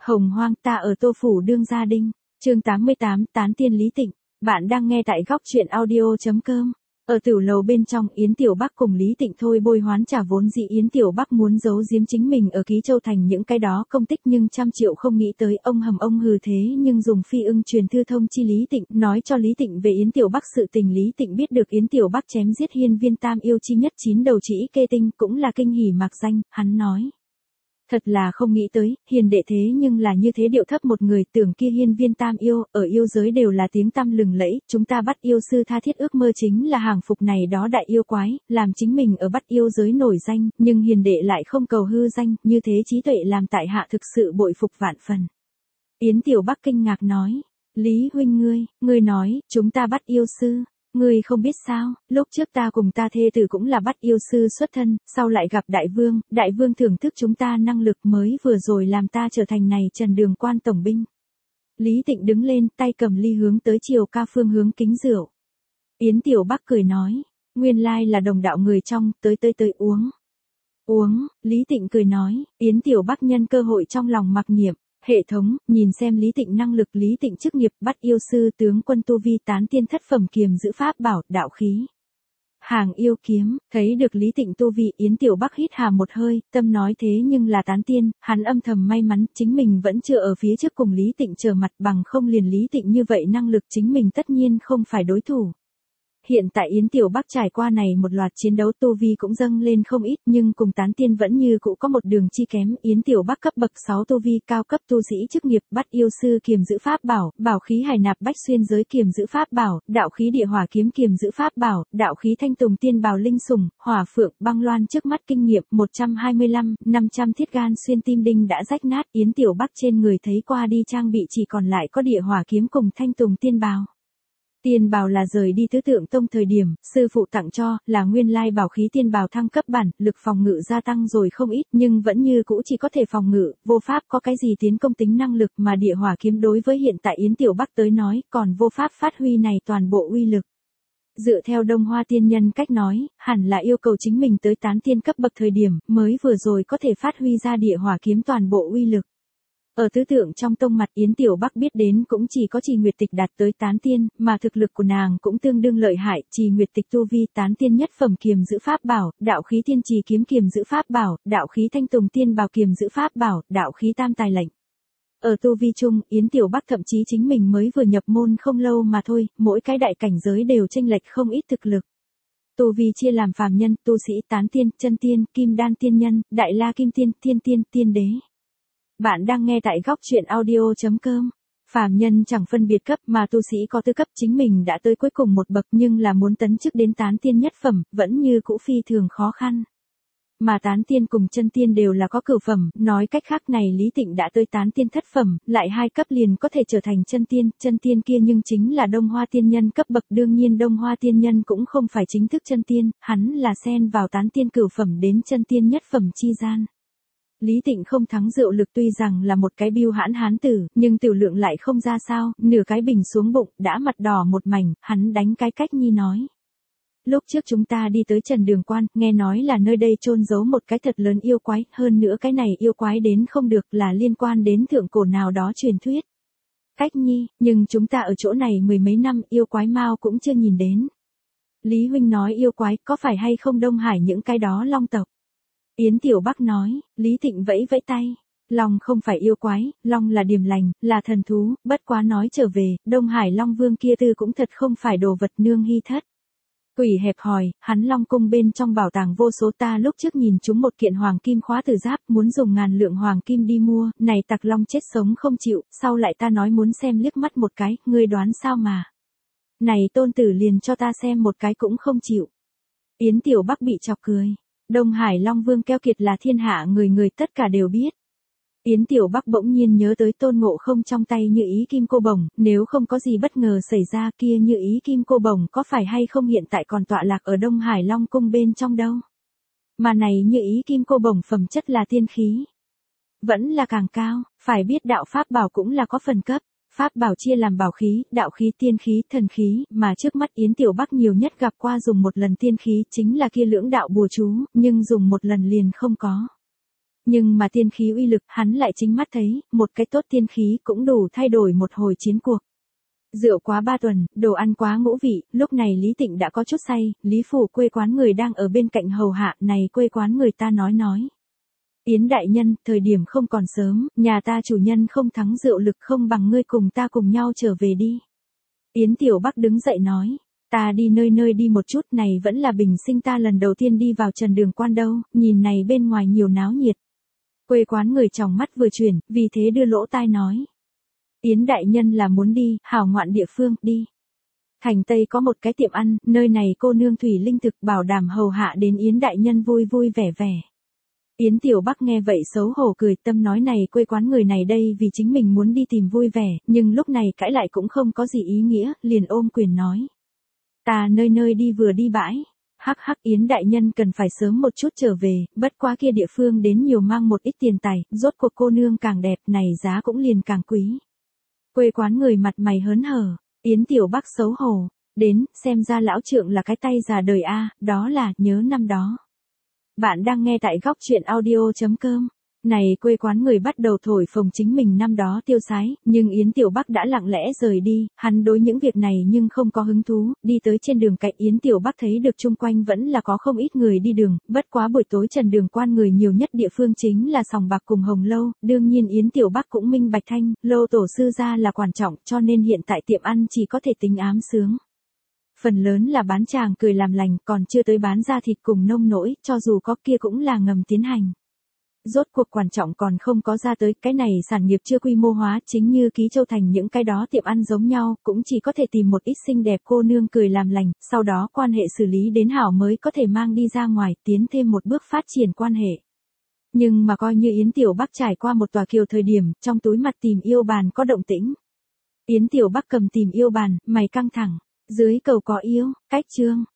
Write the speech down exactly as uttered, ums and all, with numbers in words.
Hồng hoang ta ở Tô Phủ đương gia đinh, chương tám mươi tám, tán tiên Lý Tịnh. Bạn đang nghe tại góc truyện audio.com. Ở tiểu lầu bên trong, Yến Tiểu Bắc cùng Lý Tịnh thôi bôi hoán trả vốn dĩ Yến Tiểu Bắc muốn giấu giếm chính mình ở Ký Châu Thành những cái đó công tích, nhưng trăm triệu không nghĩ tới ông hầm ông hừ thế nhưng dùng phi ưng truyền thư thông chi Lý Tịnh, nói cho Lý Tịnh về Yến Tiểu Bắc sự tình. Lý Tịnh biết được Yến Tiểu Bắc chém giết hiên viên tam yêu chi nhất chín đầu chỉ kê tinh, cũng là kinh hỉ mạc danh. Hắn nói: thật là không nghĩ tới, hiền đệ thế nhưng là như thế điệu thấp một người, tưởng kia hiên viên tam yêu, ở yêu giới đều là tiếng tăm lừng lẫy, chúng ta bắt yêu sư tha thiết ước mơ chính là hàng phục này đó đại yêu quái, làm chính mình ở bắt yêu giới nổi danh, nhưng hiền đệ lại không cầu hư danh, như thế trí tuệ làm tại hạ thực sự bội phục vạn phần. Yến Tiểu Bắc kinh ngạc nói: Lý huynh ngươi, ngươi nói, chúng ta bắt yêu sư. Ngươi không biết sao, lúc trước ta cùng ta thê tử cũng là bắt yêu sư xuất thân, sau lại gặp đại vương, đại vương thưởng thức chúng ta năng lực mới vừa rồi làm ta trở thành này Trần Đường Quan tổng binh. Lý Tịnh đứng lên, tay cầm ly hướng tới chiều ca phương hướng kính rượu. Yến Tiểu Bắc cười nói: nguyên lai là đồng đạo người trong, tới tới tới uống. Uống, Lý Tịnh cười nói. Yến Tiểu Bắc nhân cơ hội trong lòng mặc niệm: hệ thống, nhìn xem Lý Tịnh năng lực, Lý Tịnh chức nghiệp, bắt yêu sư, tướng quân tu vi, tán tiên thất phẩm, kiềm giữ pháp bảo, đạo khí, hàng yêu kiếm. Thấy được Lý Tịnh tu vi, Yến Tiểu Bắc hít hà một hơi, tâm nói thế nhưng là tán tiên, hắn âm thầm may mắn, chính mình vẫn chưa ở phía trước cùng Lý Tịnh trở mặt, bằng không liền Lý Tịnh như vậy năng lực chính mình tất nhiên không phải đối thủ. Hiện tại Yến Tiểu Bắc trải qua này một loạt chiến đấu, tu vi cũng dâng lên không ít, nhưng cùng tán tiên vẫn như cũ có một đường chi kém. Yến Tiểu Bắc cấp bậc sáu tu vi, cao cấp tu sĩ chức nghiệp, bắt yêu sư, kiềm giữ pháp bảo, bảo khí hải nạp bách xuyên giới, kiềm giữ pháp bảo, đạo khí địa hỏa kiếm, kiềm giữ pháp bảo, đạo khí thanh tùng tiên bào linh sủng, hỏa phượng băng loan trước mắt kinh nghiệm, một trăm hai mươi lăm, năm trăm thiết gan xuyên tim đinh đã rách nát. Yến Tiểu Bắc trên người thấy qua đi trang bị chỉ còn lại có địa hỏa kiếm cùng thanh tùng tiên bào. Tiên bào là rời đi Tứ Tượng Tông thời điểm, sư phụ tặng cho, là nguyên lai bảo khí tiên bào thăng cấp bản, lực phòng ngự gia tăng rồi không ít, nhưng vẫn như cũ chỉ có thể phòng ngự, vô pháp có cái gì tiến công tính năng lực, mà địa hỏa kiếm đối với hiện tại Yến Tiểu Bắc tới nói, còn vô pháp phát huy này toàn bộ uy lực. Dựa theo Đông Hoa tiên nhân cách nói, hẳn là yêu cầu chính mình tới tán tiên cấp bậc thời điểm, mới vừa rồi có thể phát huy ra địa hỏa kiếm toàn bộ uy lực. Ở tứ tượng trong tông mặt, Yến Tiểu Bắc biết đến cũng chỉ có Trì Nguyệt Tịch đạt tới tán tiên, mà thực lực của nàng cũng tương đương lợi hại. Trì Nguyệt Tịch tu vi tán tiên nhất phẩm, kiềm giữ pháp bảo, đạo khí tiên trì kiếm, kiềm giữ pháp bảo, đạo khí thanh tùng tiên bào, kiềm giữ pháp bảo, đạo khí tam tài lệnh. Ở tu vi chung, Yến Tiểu Bắc thậm chí chính mình mới vừa nhập môn không lâu mà thôi, mỗi cái đại cảnh giới đều chênh lệch không ít thực lực. Tu vi chia làm phàm nhân, tu sĩ, tán tiên, chân tiên, kim đan tiên nhân, đại la kim tiên, thiên tiên, tiên đế. Bạn đang nghe tại góc truyện audio.com. Phàm nhân chẳng phân biệt cấp, mà tu sĩ có tư cấp, chính mình đã tới cuối cùng một bậc, nhưng là muốn tấn chức đến tán tiên nhất phẩm, vẫn như cũ phi thường khó khăn. Mà tán tiên cùng chân tiên đều là có cửu phẩm, nói cách khác này Lý Tịnh đã tới tán tiên thất phẩm, lại hai cấp liền có thể trở thành chân tiên, chân tiên kia nhưng chính là Đông Hoa tiên nhân cấp bậc, đương nhiên Đông Hoa tiên nhân cũng không phải chính thức chân tiên, hắn là xen vào tán tiên cửu phẩm đến chân tiên nhất phẩm chi gian. Lý Tịnh không thắng rượu lực, tuy rằng là một cái biêu hãn hán tử, nhưng tiểu lượng lại không ra sao, nửa cái bình xuống bụng, đã mặt đỏ một mảnh, hắn đánh cái cách nhi nói. Lúc trước chúng ta đi tới Trần Đường Quan, nghe nói là nơi đây chôn giấu một cái thật lớn yêu quái, hơn nữa cái này yêu quái đến không được là liên quan đến thượng cổ nào đó truyền thuyết. Cách nhi, nhưng chúng ta ở chỗ này mười mấy năm, yêu quái mau cũng chưa nhìn đến. Lý huynh nói yêu quái, có phải hay không Đông Hải những cái đó long tộc? Yến Tiểu Bắc nói. Lý Tịnh vẫy vẫy tay. Long không phải yêu quái, long là điềm lành, là thần thú, bất quá nói trở về, Đông Hải Long Vương kia tư cũng thật không phải đồ vật nương hy thất. Quỷ hẹp hòi, hắn Long cung bên trong bảo tàng vô số, ta lúc trước nhìn chúng một kiện hoàng kim khóa tử giáp, muốn dùng ngàn lượng hoàng kim đi mua, này tặc long chết sống không chịu, sau lại ta nói muốn xem liếc mắt một cái, ngươi đoán sao mà. Này tôn tử liền cho ta xem một cái cũng không chịu. Yến Tiểu Bắc bị chọc cười. Đông Hải Long Vương keo kiệt là thiên hạ người người tất cả đều biết. Yến Tiểu Bắc bỗng nhiên nhớ tới Tôn Ngộ Không trong tay Như Ý Kim Cô Bổng, nếu không có gì bất ngờ xảy ra kia Như Ý Kim Cô Bổng có phải hay không hiện tại còn tọa lạc ở Đông Hải Long Cung bên trong đâu. Mà này Như Ý Kim Cô Bổng phẩm chất là tiên khí. Vẫn là càng cao, phải biết đạo pháp bảo cũng là có phần cấp. Pháp bảo chia làm bảo khí, đạo khí, tiên khí, thần khí, mà trước mắt Yến Tiểu Bắc nhiều nhất gặp qua dùng một lần tiên khí chính là kia lưỡng đạo bùa chú, nhưng dùng một lần liền không có. Nhưng mà tiên khí uy lực hắn lại chính mắt thấy, một cái tốt tiên khí cũng đủ thay đổi một hồi chiến cuộc. Rượu quá ba tuần, đồ ăn quá ngũ vị, lúc này Lý Tịnh đã có chút say, Lý Phủ quê quán người đang ở bên cạnh hầu hạ, này quê quán người ta nói nói. Yến đại nhân, thời điểm không còn sớm, nhà ta chủ nhân không thắng rượu lực không bằng ngươi cùng ta cùng nhau trở về đi. Yến Tiểu Bắc đứng dậy nói, ta đi nơi nơi đi một chút này vẫn là bình sinh ta lần đầu tiên đi vào Trần Đường Quan đâu, nhìn này bên ngoài nhiều náo nhiệt. Quê quán người tròng mắt vừa chuyển, vì thế đưa lỗ tai nói. Yến đại nhân là muốn đi, hảo ngoạn địa phương, đi. Thành Tây có một cái tiệm ăn, nơi này cô nương Thủy Linh thực bảo đảm hầu hạ đến Yến đại nhân vui vui vẻ vẻ. Yến Tiểu Bắc nghe vậy xấu hổ cười, tâm nói này quê quán người này đây vì chính mình muốn đi tìm vui vẻ, nhưng lúc này cãi lại cũng không có gì ý nghĩa, liền ôm quyền nói. Ta nơi nơi đi vừa đi bãi. Hắc hắc Yến đại nhân cần phải sớm một chút trở về, bất quá kia địa phương đến nhiều mang một ít tiền tài, rốt cuộc cô nương càng đẹp này giá cũng liền càng quý. Quê quán người mặt mày hớn hở, Yến Tiểu Bắc xấu hổ, đến, xem ra lão trượng là cái tay già đời a, đó là, nhớ năm đó. Bạn đang nghe tại góc truyện audio.com. Này quê quán người bắt đầu thổi phồng chính mình năm đó tiêu sái, nhưng Yến Tiểu Bắc đã lặng lẽ rời đi, hắn đối những việc này nhưng không có hứng thú, đi tới trên đường cạnh Yến Tiểu Bắc thấy được chung quanh vẫn là có không ít người đi đường, bất quá buổi tối Trần Đường Quan người nhiều nhất địa phương chính là sòng bạc cùng Hồng Lâu, đương nhiên Yến Tiểu Bắc cũng minh bạch thanh, Lô tổ sư gia là quan trọng cho nên hiện tại tiệm ăn chỉ có thể tính ám sướng. Phần lớn là bán chàng cười làm lành, còn chưa tới bán ra thịt cùng nông nỗi, cho dù có kia cũng là ngầm tiến hành. Rốt cuộc quan trọng còn không có ra tới, cái này sản nghiệp chưa quy mô hóa, chính như Ký Châu Thành những cái đó tiệm ăn giống nhau, cũng chỉ có thể tìm một ít xinh đẹp cô nương cười làm lành, sau đó quan hệ xử lý đến hảo mới có thể mang đi ra ngoài, tiến thêm một bước phát triển quan hệ. Nhưng mà coi như Yến Tiểu Bắc trải qua một tòa kiều thời điểm, trong túi mặt tìm yêu bàn có động tĩnh. Yến Tiểu Bắc cầm tìm yêu bàn, mày căng thẳng, dưới cầu có yêu, cách chương.